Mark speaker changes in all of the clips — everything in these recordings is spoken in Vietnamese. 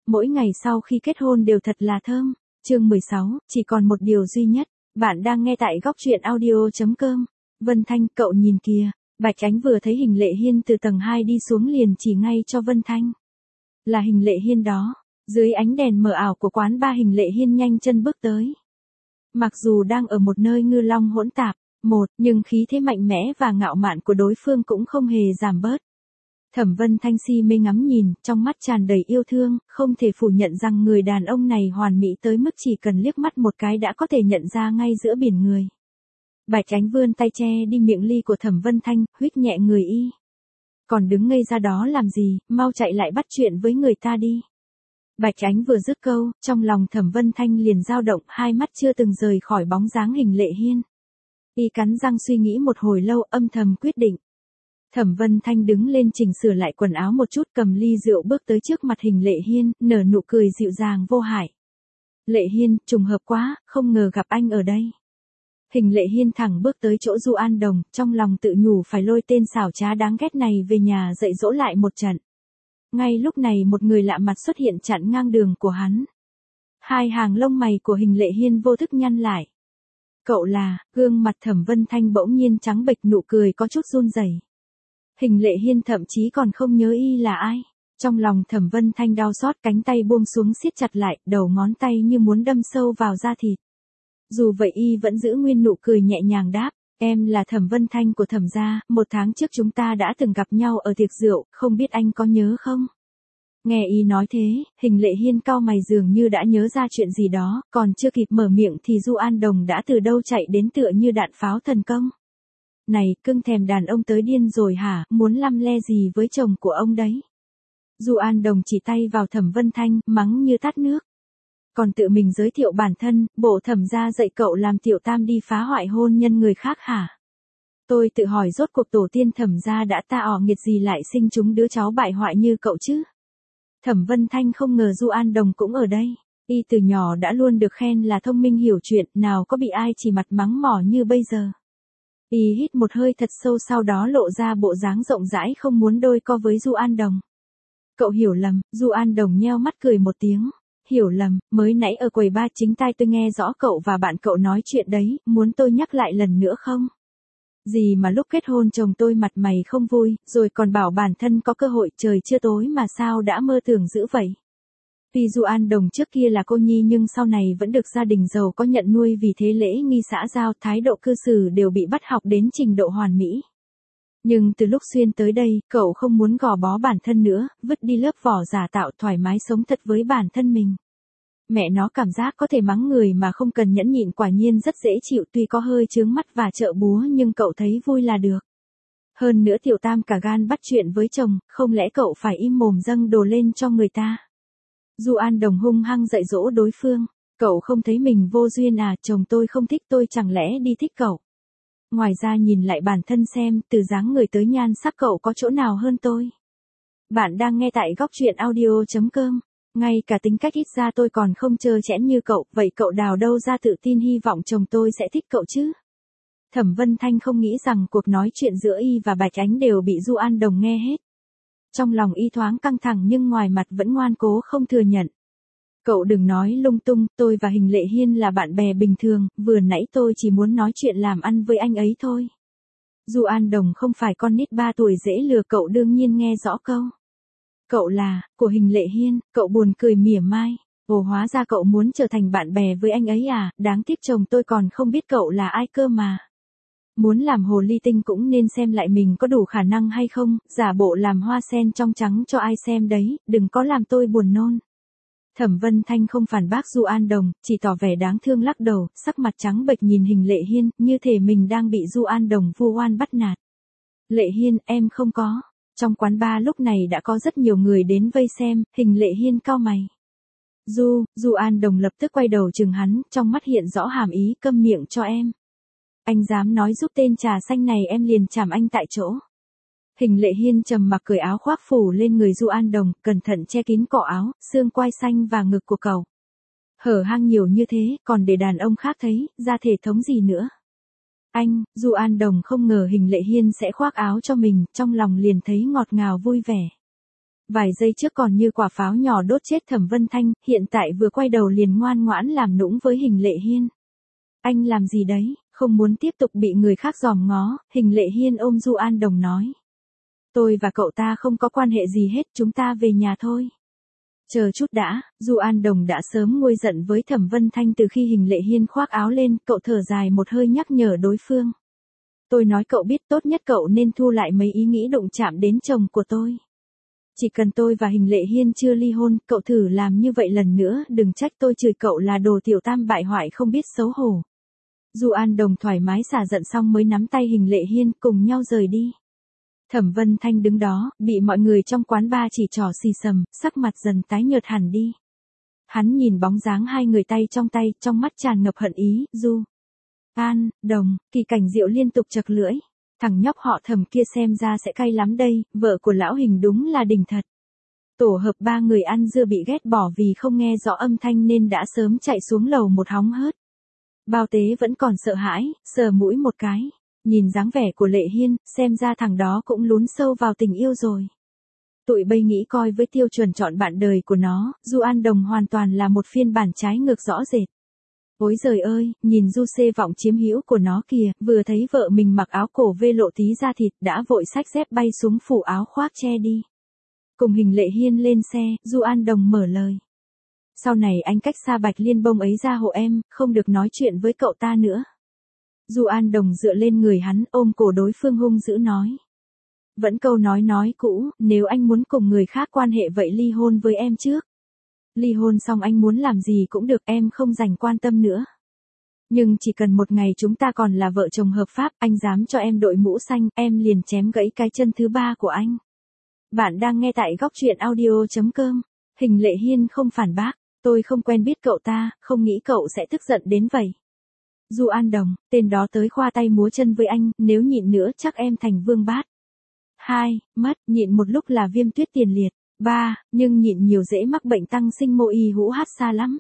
Speaker 1: mỗi ngày sau khi kết hôn đều thật là thơm. Chương 16, chỉ còn một điều duy nhất. Bạn đang nghe tại góc truyện audio.com. Vân Thanh, cậu nhìn kìa. Bạch Ánh vừa thấy Hình Lệ Hiên từ tầng 2 đi xuống liền chỉ ngay cho Vân Thanh. Là Hình Lệ Hiên đó. Dưới ánh đèn mờ ảo của quán bar, Hình Lệ Hiên nhanh chân bước tới. Mặc dù đang ở một nơi ngư long hỗn tạp, nhưng khí thế mạnh mẽ và ngạo mạn của đối phương cũng không hề giảm bớt. Thẩm Vân Thanh si mê ngắm nhìn, trong mắt tràn đầy yêu thương, không thể phủ nhận rằng người đàn ông này hoàn mỹ tới mức chỉ cần liếc mắt một cái đã có thể nhận ra ngay giữa biển người. Bạch Ánh vươn tay che đi miệng ly của Thẩm Vân Thanh, huýt nhẹ người y. Còn đứng ngây ra đó làm gì, mau chạy lại bắt chuyện với người ta đi. Bạch Ánh vừa dứt câu, trong lòng Thẩm Vân Thanh liền dao động, hai mắt chưa từng rời khỏi bóng dáng Hình Lệ Hiên. Y cắn răng suy nghĩ một hồi lâu, âm thầm quyết định. Thẩm Vân Thanh đứng lên chỉnh sửa lại quần áo một chút, cầm ly rượu bước tới trước mặt Hình Lệ Hiên, nở nụ cười dịu dàng vô hại. Lệ Hiên, trùng hợp quá, không ngờ gặp anh ở đây. Hình Lệ Hiên thẳng bước tới chỗ Du An Đồng, trong lòng tự nhủ phải lôi tên xảo trá đáng ghét này về nhà dạy dỗ lại một trận. Ngay lúc này một người lạ mặt xuất hiện chặn ngang đường của hắn. Hai hàng lông mày của Hình Lệ Hiên vô thức nhăn lại. Cậu là, gương mặt Thẩm Vân Thanh bỗng nhiên trắng bệch, nụ cười có chút run rẩy. Hình Lệ Hiên thậm chí còn không nhớ y là ai. Trong lòng Thẩm Vân Thanh đau xót, cánh tay buông xuống siết chặt lại, đầu ngón tay như muốn đâm sâu vào da thịt. Dù vậy y vẫn giữ nguyên nụ cười nhẹ nhàng đáp, em là Thẩm Vân Thanh của Thẩm gia, 1 tháng trước chúng ta đã từng gặp nhau ở tiệc rượu, không biết anh có nhớ không? Nghe y nói thế, Hình Lệ Hiên cau mày dường như đã nhớ ra chuyện gì đó, còn chưa kịp mở miệng thì Du An Đồng đã từ đâu chạy đến tựa như đạn pháo thần công. Này, cưng thèm đàn ông tới điên rồi hả, muốn lăm le gì với chồng của ông đấy? Du An Đồng chỉ tay vào Thẩm Vân Thanh, mắng như tát nước. Còn tự mình giới thiệu bản thân, bộ Thẩm gia dạy cậu làm tiểu tam đi phá hoại hôn nhân người khác hả? Tôi tự hỏi rốt cuộc tổ tiên Thẩm gia đã ta nghiệt gì lại sinh chúng đứa cháu bại hoại như cậu chứ? Thẩm Vân Thanh không ngờ Du An Đồng cũng ở đây. Y từ nhỏ đã luôn được khen là thông minh hiểu chuyện, nào có bị ai chỉ mặt mắng mỏ như bây giờ. Y hít một hơi thật sâu, sau đó lộ ra bộ dáng rộng rãi không muốn đôi co với Du An Đồng. Cậu hiểu lầm. Du An Đồng nheo mắt cười một tiếng. Hiểu lầm, mới nãy ở quầy bar chính tai tôi nghe rõ cậu và bạn cậu nói chuyện đấy, muốn tôi nhắc lại lần nữa không? Gì mà lúc kết hôn chồng tôi mặt mày không vui, rồi còn bảo bản thân có cơ hội, trời chưa tối mà sao đã mơ tưởng dữ vậy? Tuy Du An Đồng trước kia là cô nhi nhưng sau này vẫn được gia đình giàu có nhận nuôi, vì thế lễ nghi xã giao, thái độ cư xử đều bị bắt học đến trình độ hoàn mỹ. Nhưng từ lúc xuyên tới đây, cậu không muốn gò bó bản thân nữa, vứt đi lớp vỏ giả tạo, thoải mái sống thật với bản thân mình. Mẹ nó, cảm giác có thể mắng người mà không cần nhẫn nhịn quả nhiên rất dễ chịu, tuy có hơi chướng mắt và trợ búa nhưng cậu thấy vui là được. Hơn nữa tiểu tam cả gan bắt chuyện với chồng, không lẽ cậu phải im mồm dâng đồ lên cho người ta? Du An Đồng hung hăng dạy dỗ đối phương, cậu không thấy mình vô duyên à, chồng tôi không thích tôi chẳng lẽ đi thích cậu? Ngoài ra nhìn lại bản thân xem, từ dáng người tới nhan sắc cậu có chỗ nào hơn tôi? Bạn đang nghe tại góc truyện audio.com. Ngay cả tính cách ít ra tôi còn không trơ trẽn như cậu, vậy cậu đào đâu ra tự tin hy vọng chồng tôi sẽ thích cậu chứ? Thẩm Vân Thanh không nghĩ rằng cuộc nói chuyện giữa y và Bạch Ánh đều bị Du An Đồng nghe hết. Trong lòng y thoáng căng thẳng nhưng ngoài mặt vẫn ngoan cố không thừa nhận. Cậu đừng nói lung tung, tôi và Hình Lệ Hiên là bạn bè bình thường, vừa nãy tôi chỉ muốn nói chuyện làm ăn với anh ấy thôi. Du An Đồng không phải con nít 3 tuổi dễ lừa, cậu đương nhiên nghe rõ câu. Cậu là, của Hình Lệ Hiên, cậu buồn cười mỉa mai. Ồ, hóa ra cậu muốn trở thành bạn bè với anh ấy à, đáng tiếc chồng tôi còn không biết cậu là ai cơ mà. Muốn làm hồ ly tinh cũng nên xem lại mình có đủ khả năng hay không, giả bộ làm hoa sen trong trắng cho ai xem đấy, đừng có làm tôi buồn nôn. Thẩm Vân Thanh không phản bác Du An Đồng, chỉ tỏ vẻ đáng thương lắc đầu, sắc mặt trắng bệch nhìn Hình Lệ Hiên, như thể mình đang bị Du An Đồng vu oan bắt nạt. Lệ Hiên, em không có. Trong quán bar lúc này đã có rất nhiều người đến vây xem, Hình Lệ Hiên cau mày. Du An Đồng lập tức quay đầu chừng hắn, trong mắt hiện rõ hàm ý, câm miệng cho em. Anh dám nói giúp tên trà xanh này em liền chảm anh tại chỗ. Hình Lệ Hiên trầm mặc cởi áo khoác phủ lên người Du An Đồng, cẩn thận che kín cổ áo, xương quai xanh và ngực của cậu. Hở hang nhiều như thế, còn để đàn ông khác thấy, ra thể thống gì nữa. Anh, Du An Đồng không ngờ Hình Lệ Hiên sẽ khoác áo cho mình, trong lòng liền thấy ngọt ngào vui vẻ. Vài giây trước còn như quả pháo nhỏ đốt chết Thẩm Vân Thanh, hiện tại vừa quay đầu liền ngoan ngoãn làm nũng với Hình Lệ Hiên. Anh làm gì đấy, không muốn tiếp tục bị người khác dòm ngó, Hình Lệ Hiên ôm Du An Đồng nói. Tôi và cậu ta không có quan hệ gì hết, chúng ta về nhà thôi. Chờ chút đã, Du An Đồng đã sớm nguôi giận với Thẩm Vân Thanh từ khi Hình Lệ Hiên khoác áo lên, cậu thở dài một hơi nhắc nhở đối phương. Tôi nói cậu biết tốt nhất cậu nên thu lại mấy ý nghĩ đụng chạm đến chồng của tôi. Chỉ cần tôi và Hình Lệ Hiên chưa ly hôn, cậu thử làm như vậy lần nữa, đừng trách tôi chửi cậu là đồ tiểu tam bại hoại không biết xấu hổ. Du An Đồng thoải mái xả giận xong mới nắm tay Hình Lệ Hiên cùng nhau rời đi. Thẩm Vân Thanh đứng đó, bị mọi người trong quán bar chỉ trỏ xì xầm, sắc mặt dần tái nhợt hẳn đi. Hắn nhìn bóng dáng hai người tay, trong mắt tràn ngập hận ý, Du An Đồng, Kỳ Cảnh Diệu liên tục chật lưỡi. Thằng nhóc họ Thẩm kia xem ra sẽ cay lắm đây, vợ của lão Hình đúng là đỉnh thật. Tổ hợp ba người ăn dưa bị ghét bỏ vì không nghe rõ âm thanh nên đã sớm chạy xuống lầu một hóng hớt. Bao Tế vẫn còn sợ hãi, sờ mũi một cái. Nhìn dáng vẻ của Lệ Hiên, xem ra thằng đó cũng lún sâu vào tình yêu rồi. Tụi bây nghĩ coi với tiêu chuẩn chọn bạn đời của nó, Du An Đồng hoàn toàn là một phiên bản trái ngược rõ rệt. Ôi giời ơi, nhìn Du Xê vọng chiếm hữu của nó kìa, vừa thấy vợ mình mặc áo cổ vê lộ tí da thịt đã vội xách dép bay xuống phủ áo khoác che đi. Cùng Hình Lệ Hiên lên xe, Du An Đồng mở lời. Sau này anh cách xa Bạch Liên Bông ấy ra hộ em, không được nói chuyện với cậu ta nữa. Du An Đồng dựa lên người hắn ôm cổ đối phương hung dữ nói. Vẫn câu nói cũ, nếu anh muốn cùng người khác quan hệ vậy ly hôn với em trước. Ly hôn xong anh muốn làm gì cũng được, em không dành quan tâm nữa. Nhưng chỉ cần một ngày chúng ta còn là vợ chồng hợp pháp, anh dám cho em đội mũ xanh, em liền chém gãy cái chân thứ ba của anh. Bạn đang nghe tại góc truyện audio.com. Hình Lệ Hiên không phản bác, tôi không quen biết cậu ta, không nghĩ cậu sẽ tức giận đến vậy. Du An Đồng, tên đó tới khoa tay múa chân với anh, nếu nhịn nữa chắc em thành vương bát. 2. Mất, nhịn một lúc là viêm tuyết tiền liệt. 3. Nhưng nhịn nhiều dễ mắc bệnh tăng sinh mô y hũ hát xa lắm.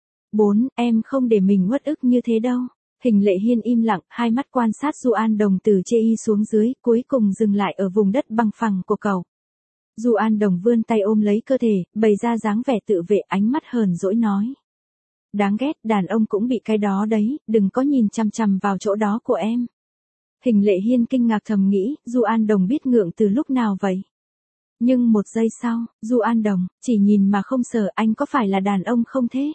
Speaker 1: 4. Em không để mình uất ức như thế đâu. Hình Lệ Hiên im lặng, hai mắt quan sát Du An Đồng từ chê y xuống dưới, cuối cùng dừng lại ở vùng đất bằng phẳng của cậu. Du An Đồng vươn tay ôm lấy cơ thể, bày ra dáng vẻ tự vệ, ánh mắt hờn dỗi nói. Đáng ghét, đàn ông cũng bị cái đó đấy, đừng có nhìn chằm chằm vào chỗ đó của em. Hình Lệ Hiên kinh ngạc thầm nghĩ, Du An Đồng biết ngượng từ lúc nào vậy? Nhưng một giây sau, Du An Đồng, chỉ nhìn mà không sợ, anh có phải là đàn ông không thế?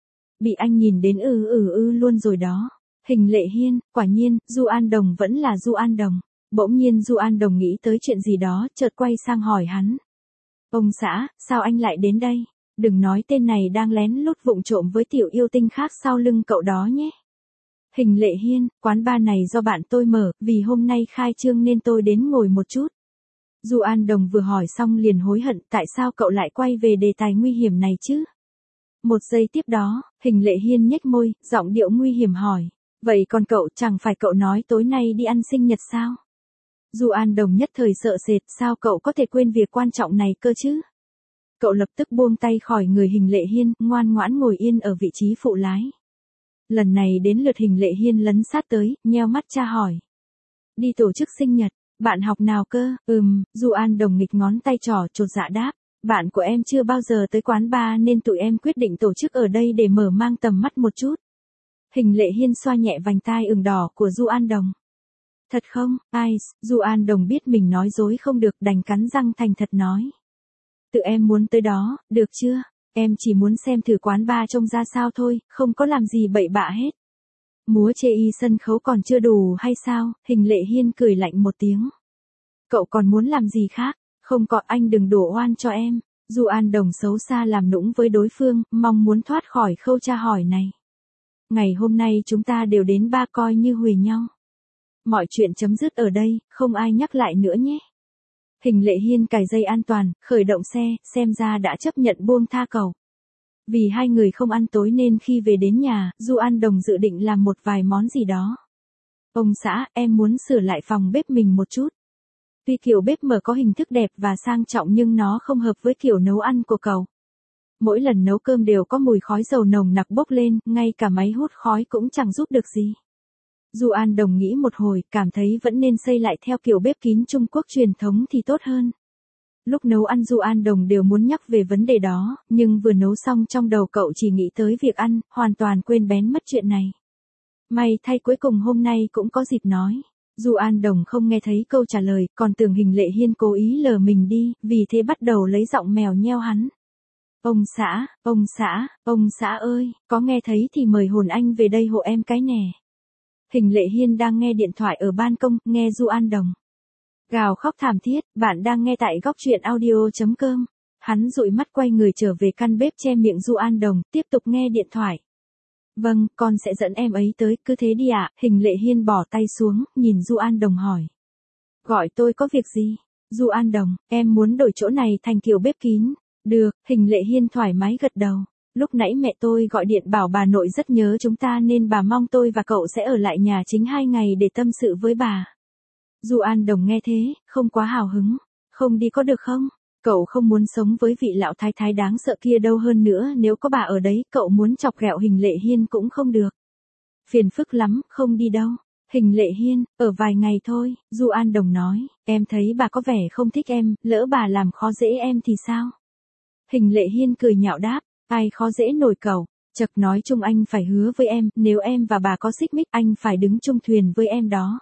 Speaker 1: Bị anh nhìn đến luôn rồi đó. Hình Lệ Hiên, quả nhiên, Du An Đồng vẫn là Du An Đồng. Bỗng nhiên Du An Đồng nghĩ tới chuyện gì đó, chợt quay sang hỏi hắn. Ông xã, sao anh lại đến đây? Đừng nói tên này đang lén lút vụng trộm với tiểu yêu tinh khác sau lưng cậu đó nhé. Hình Lệ Hiên, quán bar này do bạn tôi mở, vì hôm nay khai trương nên tôi đến ngồi một chút. Du An Đồng vừa hỏi xong liền hối hận tại sao cậu lại quay về đề tài nguy hiểm này chứ. Một giây tiếp đó, Hình Lệ Hiên nhếch môi, giọng điệu nguy hiểm hỏi. Vậy còn cậu, chẳng phải cậu nói tối nay đi ăn sinh nhật sao? Du An Đồng nhất thời sợ sệt, sao cậu có thể quên việc quan trọng này cơ chứ? Cậu lập tức buông tay khỏi người Hình Lệ Hiên, ngoan ngoãn ngồi yên ở vị trí phụ lái. Lần này đến lượt Hình Lệ Hiên lấn sát tới, nheo mắt tra hỏi. Đi tổ chức sinh nhật, bạn học nào cơ? Du An Đồng nghịch ngón tay trỏ chột dạ đáp. Bạn của em chưa bao giờ tới quán bar nên tụi em quyết định tổ chức ở đây để mở mang tầm mắt một chút. Hình Lệ Hiên xoa nhẹ vành tai ửng đỏ của Du An Đồng. Thật không, Du An Đồng biết mình nói dối không được đành cắn răng thành thật nói. Tự em muốn tới đó, được chưa? Em chỉ muốn xem thử quán bar trông ra sao thôi, không có làm gì bậy bạ hết. Múa chê y sân khấu còn chưa đủ hay sao? Hình Lệ Hiên cười lạnh một tiếng. Cậu còn muốn làm gì khác? Không có, anh đừng đổ oan cho em. Du An Đồng xấu xa làm nũng với đối phương, mong muốn thoát khỏi khâu tra hỏi này. Ngày hôm nay chúng ta đều đến bar coi như hùi nhau. Mọi chuyện chấm dứt ở đây, không ai nhắc lại nữa nhé. Hình Lệ Hiên cài dây an toàn, khởi động xe, xem ra đã chấp nhận buông tha cậu. Vì hai người không ăn tối nên khi về đến nhà, Du An Đồng dự định làm một vài món gì đó. Ông xã, em muốn sửa lại phòng bếp mình một chút. Tuy kiểu bếp mở có hình thức đẹp và sang trọng nhưng nó không hợp với kiểu nấu ăn của cậu. Mỗi lần nấu cơm đều có mùi khói dầu nồng nặc bốc lên, ngay cả máy hút khói cũng chẳng giúp được gì. Du An Đồng nghĩ một hồi, cảm thấy vẫn nên xây lại theo kiểu bếp kín Trung Quốc truyền thống thì tốt hơn. Lúc nấu ăn Du An Đồng đều muốn nhắc về vấn đề đó, nhưng vừa nấu xong trong đầu cậu chỉ nghĩ tới việc ăn, hoàn toàn quên bén mất chuyện này. May thay cuối cùng hôm nay cũng có dịp nói. Du An Đồng không nghe thấy câu trả lời, còn tưởng Hình Lệ Hiên cố ý lờ mình đi, vì thế bắt đầu lấy giọng mèo nheo hắn. Ông xã ơi, có nghe thấy thì mời hồn anh về đây hộ em cái nè. Hình Lệ Hiên đang nghe điện thoại ở ban công, nghe Du An Đồng gào khóc thảm thiết. Bạn đang nghe tại góc truyện audio.com. Hắn dụi mắt quay người trở về căn bếp che miệng Du An Đồng, tiếp tục nghe điện thoại. Vâng, con sẽ dẫn em ấy tới, cứ thế đi ạ. Hình Lệ Hiên bỏ tay xuống, nhìn Du An Đồng hỏi. Gọi tôi có việc gì? Du An Đồng, em muốn đổi chỗ này thành kiểu bếp kín. Được, Hình Lệ Hiên thoải mái gật đầu. Lúc nãy mẹ tôi gọi điện bảo bà nội rất nhớ chúng ta nên bà mong tôi và cậu sẽ ở lại nhà chính 2 ngày để tâm sự với bà. Du An Đồng nghe thế, không quá hào hứng. Không đi có được không? Cậu không muốn sống với vị lão thái thái đáng sợ kia đâu, hơn nữa nếu có bà ở đấy, cậu muốn chọc ghẹo Hình Lệ Hiên cũng không được. Phiền phức lắm, không đi đâu. Hình Lệ Hiên, ở vài ngày thôi. Du An Đồng nói, em thấy bà có vẻ không thích em, lỡ bà làm khó dễ em thì sao? Hình Lệ Hiên cười nhạo đáp, ai khó dễ nổi cậu, chật nói chung anh phải hứa với em, nếu em và bà có xích mích anh phải đứng chung thuyền với em đó.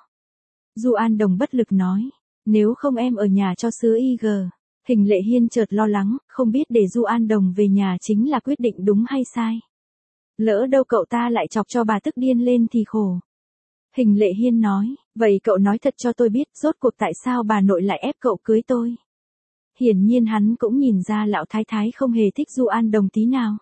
Speaker 1: Du An Đồng bất lực nói, nếu không em ở nhà cho sứa IG. Hình Lệ Hiên chợt lo lắng, không biết để Du An Đồng về nhà chính là quyết định đúng hay sai. Lỡ đâu cậu ta lại chọc cho bà tức điên lên thì khổ. Hình Lệ Hiên nói, vậy cậu nói thật cho tôi biết, rốt cuộc tại sao bà nội lại ép cậu cưới tôi. Hiển nhiên hắn cũng nhìn ra lão thái thái không hề thích Du An Đồng tí nào.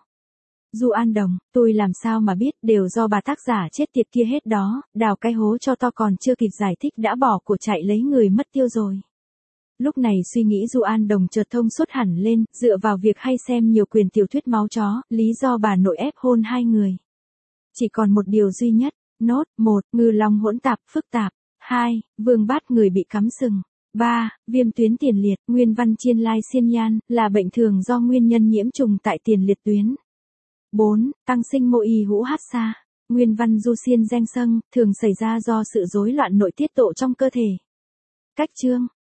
Speaker 1: Du An Đồng, tôi làm sao mà biết, đều do bà tác giả chết tiệt kia hết đó, đào cái hố cho to còn chưa kịp giải thích đã bỏ của chạy lấy người mất tiêu rồi. Lúc này suy nghĩ Du An Đồng chợt thông suốt hẳn lên, dựa vào việc hay xem nhiều quyển tiểu thuyết máu chó, lý do bà nội ép hôn 2 người. Chỉ còn một điều duy nhất, nốt, 1, ngư long hỗn tạp, phức tạp, 2, vương bát người bị cắm sừng. 3. Viêm tuyến tiền liệt, nguyên văn chiên lai xiên nhan, là bệnh thường do nguyên nhân nhiễm trùng tại tiền liệt tuyến. 4. Tăng sinh mô y hũ hát xa, nguyên văn du xiên danh sâng, thường xảy ra do sự rối loạn nội tiết tộ trong cơ thể. Cách chương